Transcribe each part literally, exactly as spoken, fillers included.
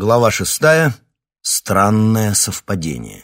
Глава шестая. Странное совпадение.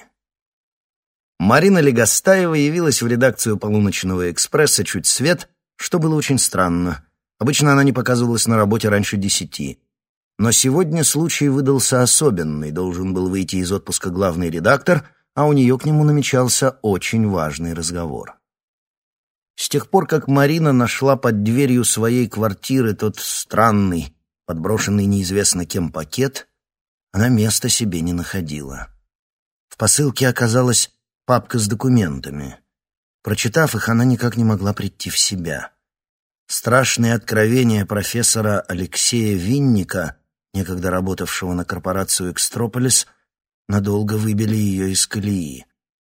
Марина Легостаева явилась в редакцию «Полуночного экспресса» чуть свет, что было очень странно. Обычно она не показывалась на работе раньше десяти. Но сегодня случай выдался особенный. Должен был выйти из отпуска главный редактор, а у нее к нему намечался очень важный разговор. С тех пор, как Марина нашла под дверью своей квартиры тот странный, подброшенный неизвестно кем пакет, она места себе не находила. В посылке оказалась папка с документами. Прочитав их, она никак не могла прийти в себя. Страшные откровения профессора Алексея Винника, некогда работавшего на корпорацию «Экстрополис», надолго выбили ее из колеи.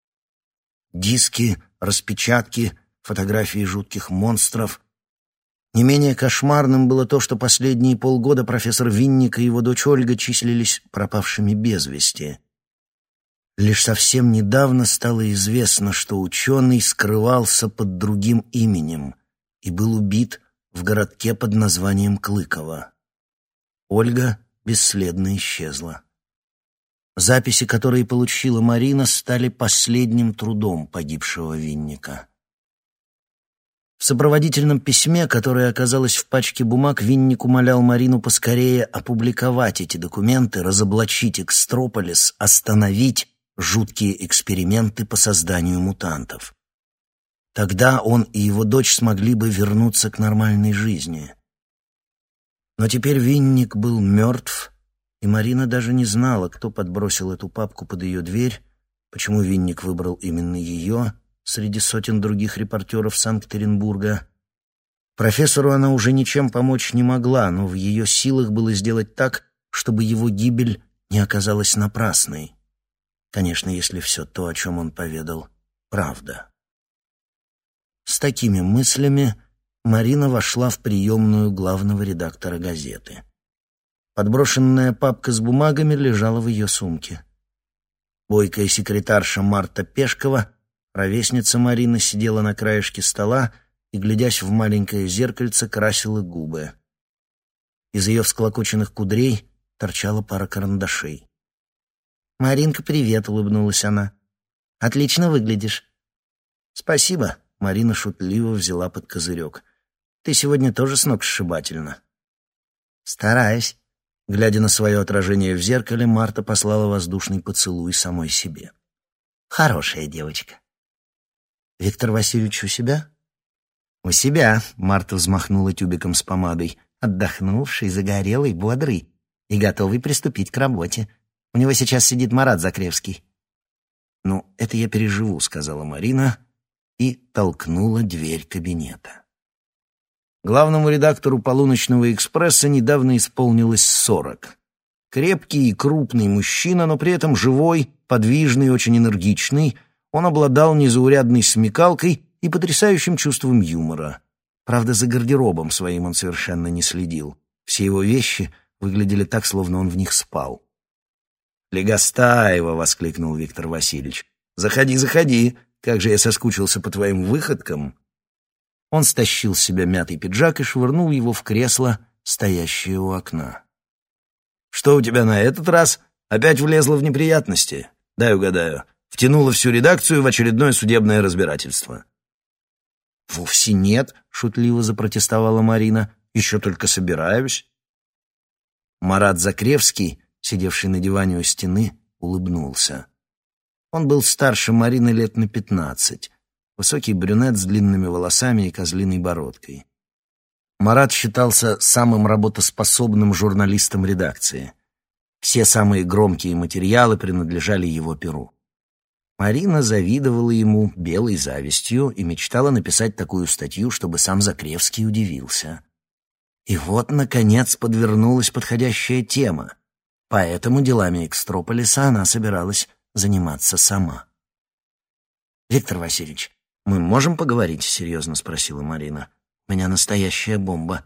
Диски, распечатки, фотографии жутких монстров. Не менее кошмарным было то, что последние полгода профессор Винник и его дочь Ольга числились пропавшими без вести. Лишь совсем недавно стало известно, что ученый скрывался под другим именем и был убит в городке под названием Клыково. Ольга бесследно исчезла. Записи, которые получила Марина, стали последним трудом погибшего Винника. В сопроводительном письме, которое оказалось в пачке бумаг, Винник умолял Марину поскорее опубликовать эти документы, разоблачить Экстрополис, остановить жуткие эксперименты по созданию мутантов. Тогда он и его дочь смогли бы вернуться к нормальной жизни. Но теперь Винник был мертв, и Марина даже не знала, кто подбросил эту папку под ее дверь, почему Винник выбрал именно ее среди сотен других репортеров Санкт-Петербурга. Профессору она уже ничем помочь не могла, но в ее силах было сделать так, чтобы его гибель не оказалась напрасной. Конечно, если все то, о чем он поведал, правда. С такими мыслями Марина вошла в приемную главного редактора газеты. Подброшенная папка с бумагами лежала в ее сумке. Бойкая секретарша Марта Пешкова, ровесница Марины, сидела на краешке стола и, глядясь в маленькое зеркальце, красила губы. Из ее всклокоченных кудрей торчала пара карандашей. «Маринка, привет», — улыбнулась она. «Отлично выглядишь». «Спасибо», — Марина шутливо взяла под козырек. «Ты сегодня тоже с ног сшибательно». «Стараюсь». Глядя на свое отражение в зеркале, Марта послала воздушный поцелуй самой себе. «Хорошая девочка». «Виктор Васильевич у себя?» «У себя», — Марта взмахнула тюбиком с помадой, «отдохнувший, загорелый, бодрый и готовый приступить к работе. У него сейчас сидит Марат Закревский». «Ну, это я переживу», — сказала Марина и толкнула дверь кабинета. Главному редактору «Полуночного экспресса» недавно исполнилось сорок. Крепкий и крупный мужчина, но при этом живой, подвижный, очень энергичный. Он обладал незаурядной смекалкой и потрясающим чувством юмора. Правда, за гардеробом своим он совершенно не следил. Все его вещи выглядели так, словно он в них спал. «Легостаева!» — воскликнул Виктор Васильевич. «Заходи, заходи! Как же я соскучился по твоим выходкам!» Он стащил с себя мятый пиджак и швырнул его в кресло, стоящее у окна. «Что у тебя на этот раз? Опять влезла в неприятности? Дай угадаю. Втянула всю редакцию в очередное судебное разбирательство». «Вовсе нет», — шутливо запротестовала Марина. «Еще только собираюсь». Марат Закревский, сидевший на диване у стены, улыбнулся. Он был старше Марины лет на пятнадцать. Высокий брюнет с длинными волосами и козлиной бородкой. Марат считался самым работоспособным журналистом редакции. Все самые громкие материалы принадлежали его перу. Марина завидовала ему белой завистью и мечтала написать такую статью, чтобы сам Закревский удивился. И вот, наконец, подвернулась подходящая тема. Поэтому делами Экстрополиса она собиралась заниматься сама. «Виктор Васильевич, мы можем поговорить?» — серьезно спросила Марина. «У меня настоящая бомба».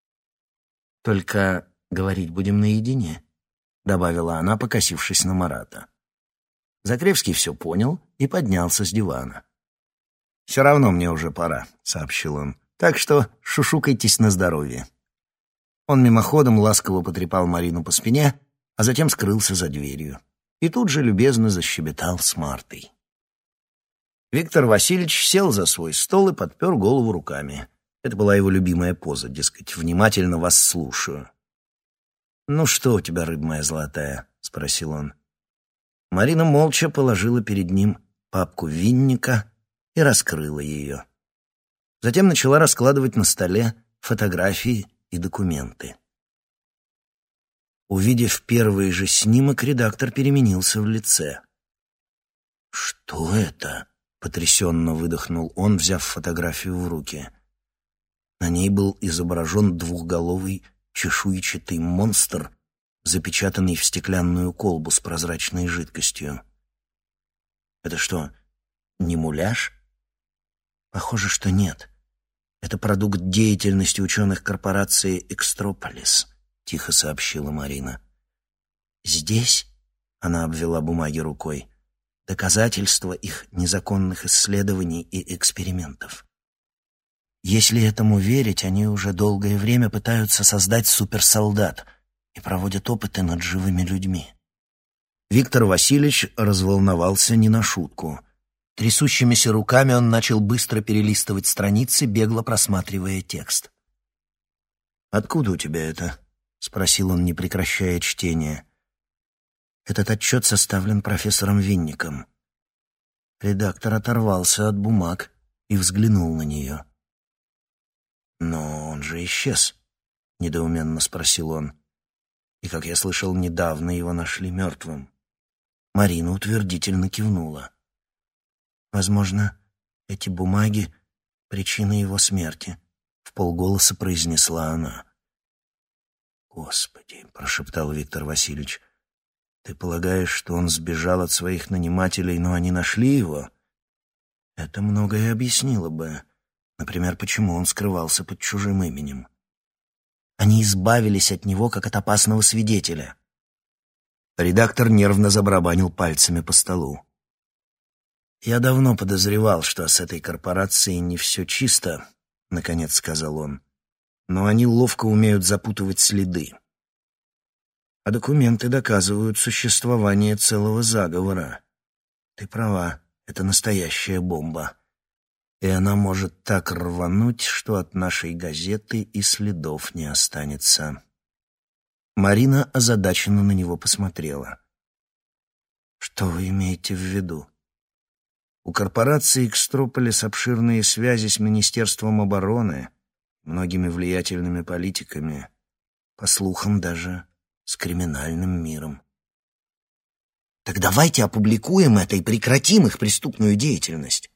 «Только говорить будем наедине», — добавила она, покосившись на Марата. Закревский все понял и поднялся с дивана. «Все равно мне уже пора», — сообщил он. «Так что шушукайтесь на здоровье». Он мимоходом ласково потрепал Марину по спине а затем скрылся за дверью. И тут же любезно защебетал с Мартой. Виктор Васильевич сел за свой стол и подпер голову руками. Это была его любимая поза, дескать, внимательно вас слушаю. «Ну что у тебя, рыба моя золотая?» — спросил он. Марина молча положила перед ним папку Винника и раскрыла ее. Затем начала раскладывать на столе фотографии и документы. Увидев первый же снимок, редактор переменился в лице. «Что это?» — потрясенно выдохнул он, взяв фотографию в руки. На ней был изображен двухголовый чешуйчатый монстр, запечатанный в стеклянную колбу с прозрачной жидкостью. «Это что, не муляж?» «Похоже, что нет. Это продукт деятельности ученых корпорации «Экстрополис», — тихо сообщила Марина. «Здесь», — она обвела бумаги рукой, — «доказательства их незаконных исследований и экспериментов. Если этому верить, они уже долгое время пытаются создать суперсолдат и проводят опыты над живыми людьми». Виктор Васильевич разволновался не на шутку. Трясущимися руками он начал быстро перелистывать страницы, бегло просматривая текст. «Откуда у тебя это?» — спросил он, не прекращая чтения. «Этот отчет составлен профессором Винником». Редактор оторвался от бумаг и взглянул на нее. «Но он же исчез», — недоуменно спросил он. «И, как я слышал, недавно его нашли мертвым». Марина утвердительно кивнула. «Возможно, эти бумаги — причина его смерти», — вполголоса произнесла она. «Господи», — прошептал Виктор Васильевич, — «ты полагаешь, что он сбежал от своих нанимателей, но они нашли его? Это многое объяснило бы. Например, почему он скрывался под чужим именем. Они избавились от него, как от опасного свидетеля». Редактор нервно забарабанил пальцами по столу. «Я давно подозревал, что с этой корпорацией не все чисто», — наконец сказал он. «Но они ловко умеют запутывать следы. А документы доказывают существование целого заговора. Ты права, это настоящая бомба. И она может так рвануть, что от нашей газеты и следов не останется». Марина озадаченно на него посмотрела. «Что вы имеете в виду?» «У корпорации «Экстрополис» обширные связи с Министерством обороны, многими влиятельными политиками, по слухам, даже с криминальным миром». «Так давайте опубликуем это и прекратим их преступную деятельность».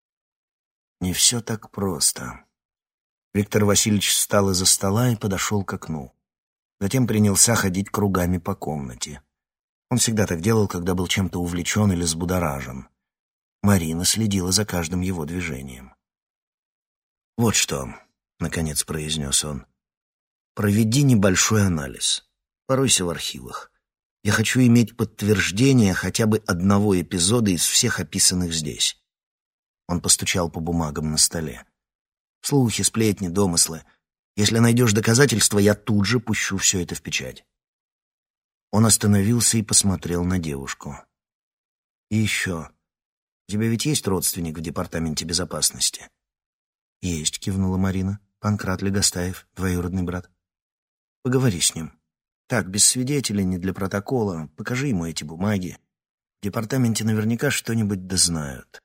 Не все так просто. Виктор Васильевич встал из-за стола и подошел к окну. Затем принялся ходить кругами по комнате. Он всегда так делал, когда был чем-то увлечен или взбудоражен. Марина следила за каждым его движением. «Вот что», — наконец произнес он, — «проведи небольшой анализ. Поройся в архивах. Я хочу иметь подтверждение хотя бы одного эпизода из всех описанных здесь». Он постучал по бумагам на столе. «Слухи, сплетни, домыслы. Если найдешь доказательства, я тут же пущу все это в печать». Он остановился и посмотрел на девушку. «И еще. У тебя ведь есть родственник в департаменте безопасности?» «Есть», — кивнула Марина. «Панкрат Легостаев, двоюродный брат». «Поговори с ним. Так, без свидетелей, не для протокола. Покажи ему эти бумаги. В департаменте наверняка что-нибудь дознают».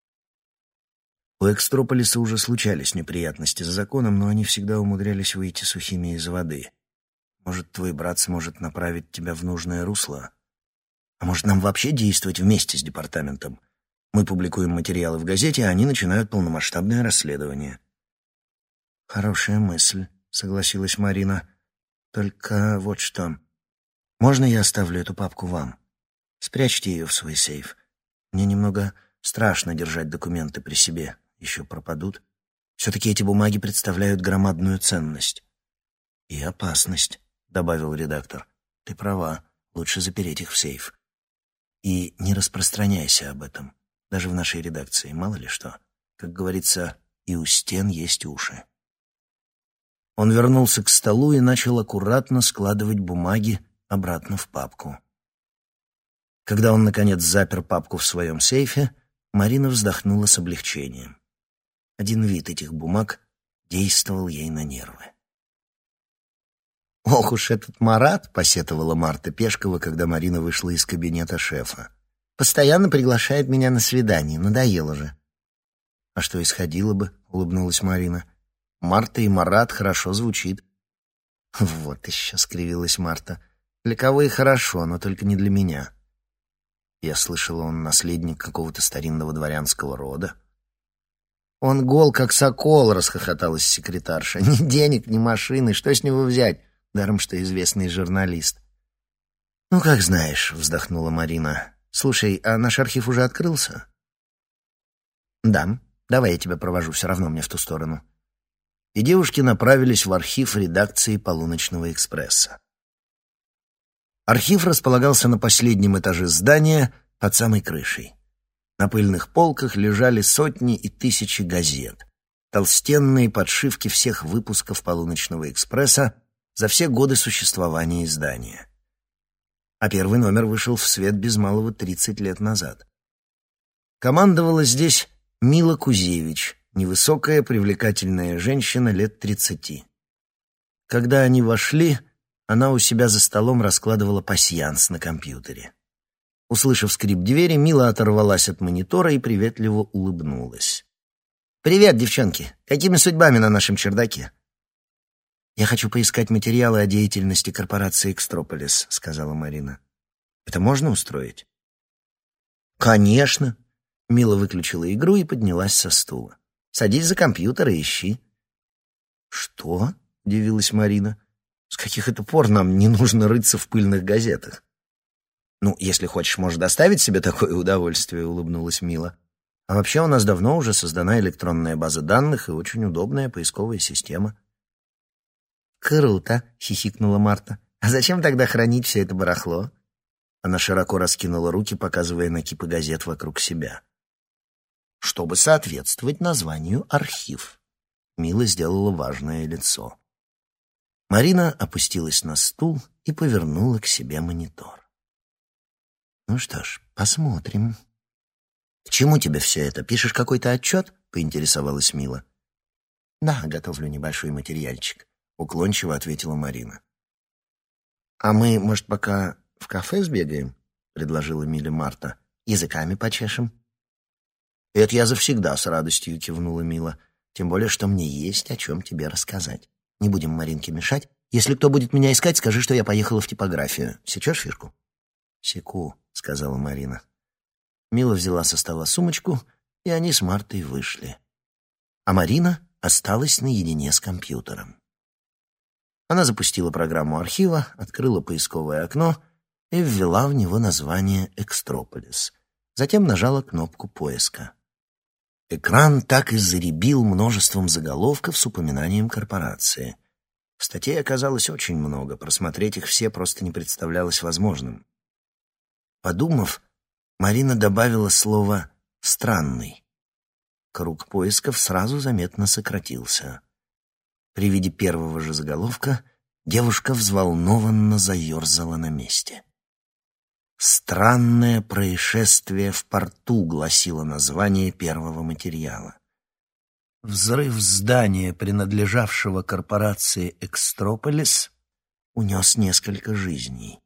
У Экстрополиса уже случались неприятности с законом, но они всегда умудрялись выйти сухими из воды. Может, твой брат сможет направить тебя в нужное русло? А может, нам вообще действовать вместе с департаментом? Мы публикуем материалы в газете, а они начинают полномасштабное расследование. Хорошая мысль, согласилась Марина. Только вот что. Можно я оставлю эту папку вам? Спрячьте ее в свой сейф. Мне немного страшно держать документы при себе. Еще пропадут. Все-таки эти бумаги представляют громадную ценность. И опасность, добавил редактор. Ты права, лучше запереть их в сейф. И не распространяйся об этом. Даже в нашей редакции, мало ли что. Как говорится, и у стен есть уши. Он вернулся к столу и начал аккуратно складывать бумаги обратно в папку. Когда он, наконец, запер папку в своем сейфе, Марина вздохнула с облегчением. Один вид этих бумаг действовал ей на нервы. «Ох уж этот Марат!» — посетовала Марта Пешкова, когда Марина вышла из кабинета шефа. «Постоянно приглашает меня на свидание. Надоело же». «А что исходило бы?» — улыбнулась Марина. «Марта и Марат хорошо звучит». «Вот еще», — скривилась Марта. «Для кого и хорошо, но только не для меня». Я слышала, он наследник какого-то старинного дворянского рода. «Он гол, как сокол», — расхохоталась секретарша. «Ни денег, ни машины. Что с него взять? Даром, что известный журналист». «Ну, как знаешь», — вздохнула Марина. «Слушай, а наш архив уже открылся?» «Да. Давай я тебя провожу, все равно мне в ту сторону». И девушки направились в архив редакции «Полуночного экспресса». Архив располагался на последнем этаже здания под самой крышей. На пыльных полках лежали сотни и тысячи газет, толстенные подшивки всех выпусков «Полуночного экспресса» за все годы существования издания. А первый номер вышел в свет без малого тридцать лет назад. Командовала здесь Мила Кузевич, невысокая, привлекательная женщина лет тридцати. Когда они вошли, она у себя за столом раскладывала пасьянс на компьютере. Услышав скрип двери, Мила оторвалась от монитора и приветливо улыбнулась. «Привет, девчонки! Какими судьбами на нашем чердаке?» «Я хочу поискать материалы о деятельности корпорации «Экстрополис», — сказала Марина. «Это можно устроить?» «Конечно!» Мила выключила игру и поднялась со стула. «Садись за компьютер и ищи». «Что?» — удивилась Марина. «С каких это пор нам не нужно рыться в пыльных газетах?» «Ну, если хочешь, можешь доставить себе такое удовольствие», — улыбнулась Мила. «А вообще у нас давно уже создана электронная база данных и очень удобная поисковая система». «Круто!» — хихикнула Марта. «А зачем тогда хранить все это барахло?» Она широко раскинула руки, показывая на кипы газет вокруг себя. «Чтобы соответствовать названию «Архив». Мила сделала важное лицо. Марина опустилась на стул и повернула к себе монитор. «Ну что ж, посмотрим». «К чему тебе все это? Пишешь какой-то отчет?» — поинтересовалась Мила. «Да, готовлю небольшой материальчик», — уклончиво ответила Марина. «А мы, может, пока в кафе сбегаем?» — предложила Миле Марта. «Языками почешем». «Это я завсегда с радостью», — кивнула Мила. «Тем более, что мне есть о чем тебе рассказать. Не будем Маринке мешать. Если кто будет меня искать, скажи, что я поехала в типографию. Сечешь фишку?» «Секу», — сказала Марина. Мила взяла со стола сумочку, и они с Мартой вышли. А Марина осталась наедине с компьютером. Она запустила программу архива, открыла поисковое окно и ввела в него название «Экстрополис». Затем нажала кнопку поиска. Экран так и заребил множеством заголовков с упоминанием корпорации. Статей оказалось очень много, просмотреть их все просто не представлялось возможным. Подумав, Марина добавила слово «странный». Круг поисков сразу заметно сократился. При виде первого же заголовка девушка взволнованно заерзала на месте. «Странное происшествие в порту», — гласило название первого материала. Взрыв здания, принадлежавшего корпорации «Экстрополис», унес несколько жизней.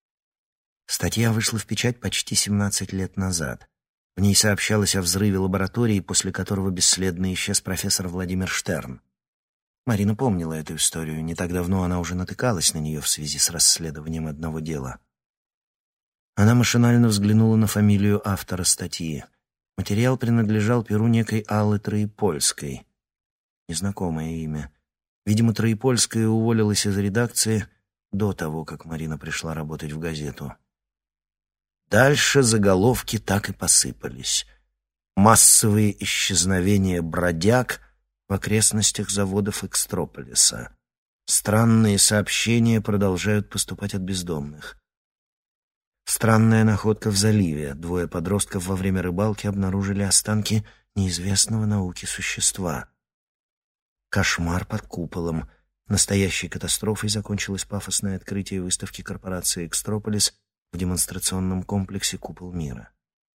Статья вышла в печать почти семнадцать лет назад. В ней сообщалось о взрыве лаборатории, после которого бесследно исчез профессор Владимир Штерн. Марина помнила эту историю. Не так давно она уже натыкалась на нее в связи с расследованием одного дела. Она машинально взглянула на фамилию автора статьи. Материал принадлежал перу некой Аллы Троепольской. Незнакомое имя. Видимо, Троепольская уволилась из редакции до того, как Марина пришла работать в газету. Дальше заголовки так и посыпались. Массовые исчезновения бродяг в окрестностях заводов Экстрополиса. Странные сообщения продолжают поступать от бездомных. Странная находка в заливе. Двое подростков во время рыбалки обнаружили останки неизвестного науке существа. Кошмар под куполом. Настоящей катастрофой закончилось пафосное открытие выставки корпорации «Экстрополис» в демонстрационном комплексе «Купол мира».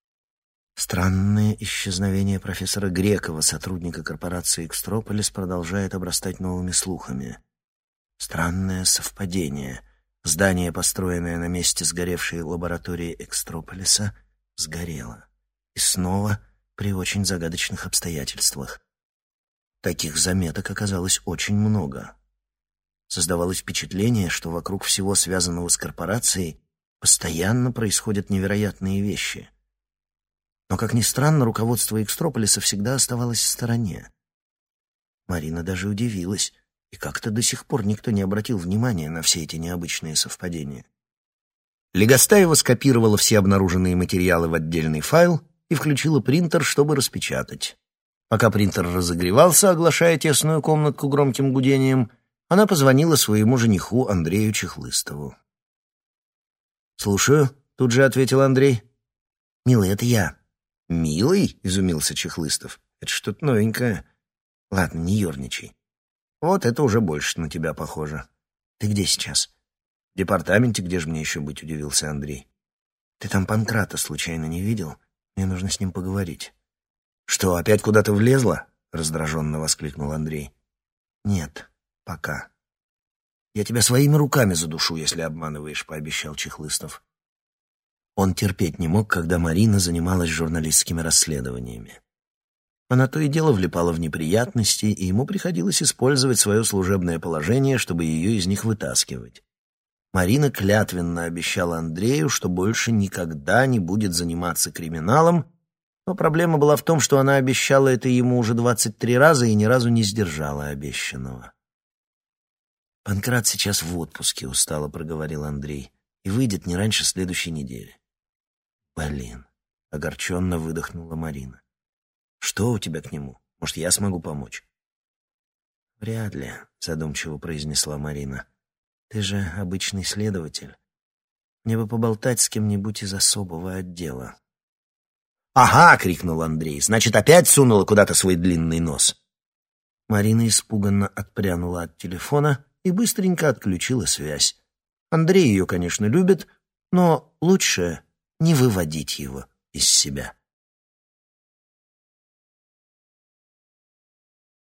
Странное исчезновение профессора Грекова, сотрудника корпорации «Экстрополис», продолжает обрастать новыми слухами. Странное совпадение. Здание, построенное на месте сгоревшей лаборатории «Экстрополиса», сгорело. И снова при очень загадочных обстоятельствах. Таких заметок оказалось очень много. Создавалось впечатление, что вокруг всего связанного с корпорацией постоянно происходят невероятные вещи. Но, как ни странно, руководство Экстрополиса всегда оставалось в стороне. Марина даже удивилась, и как-то до сих пор никто не обратил внимания на все эти необычные совпадения. Легостаева скопировала все обнаруженные материалы в отдельный файл и включила принтер, чтобы распечатать. Пока принтер разогревался, оглашая тесную комнатку громким гудением, она позвонила своему жениху Андрею Чехлыстову. «Слушаю», — тут же ответил Андрей. «Милый, это я». «Милый?» — изумился Чехлыстов. «Это что-то новенькое. Ладно, не ерничай. Вот это уже больше на тебя похоже. Ты где сейчас?» «В департаменте, где же мне еще быть?» — удивился Андрей. «Ты там Панкрата случайно не видел? Мне нужно с ним поговорить». «Что, опять куда-то влезла?» — раздраженно воскликнул Андрей. «Нет, пока. Я тебя своими руками задушу, если обманываешь», — пообещал Чехлыстов. Он терпеть не мог, когда Марина занималась журналистскими расследованиями. Она то и дело влипала в неприятности, и ему приходилось использовать свое служебное положение, чтобы ее из них вытаскивать. Марина клятвенно обещала Андрею, что больше никогда не будет заниматься криминалом, но проблема была в том, что она обещала это ему уже двадцать три раза и ни разу не сдержала обещанного. «Панкрат сейчас в отпуске», — устало проговорил Андрей, — «и выйдет не раньше следующей недели». «Блин», — огорченно выдохнула Марина. «Что у тебя к нему? Может, я смогу помочь?» «Вряд ли», — задумчиво произнесла Марина. «Ты же обычный следователь. Мне бы поболтать с кем-нибудь из особого отдела». «Ага!» — крикнул Андрей. «Значит, опять сунула куда-то свой длинный нос?» Марина испуганно отпрянула от телефона и быстренько отключила связь. Андрей ее, конечно, любит, но лучше не выводить его из себя.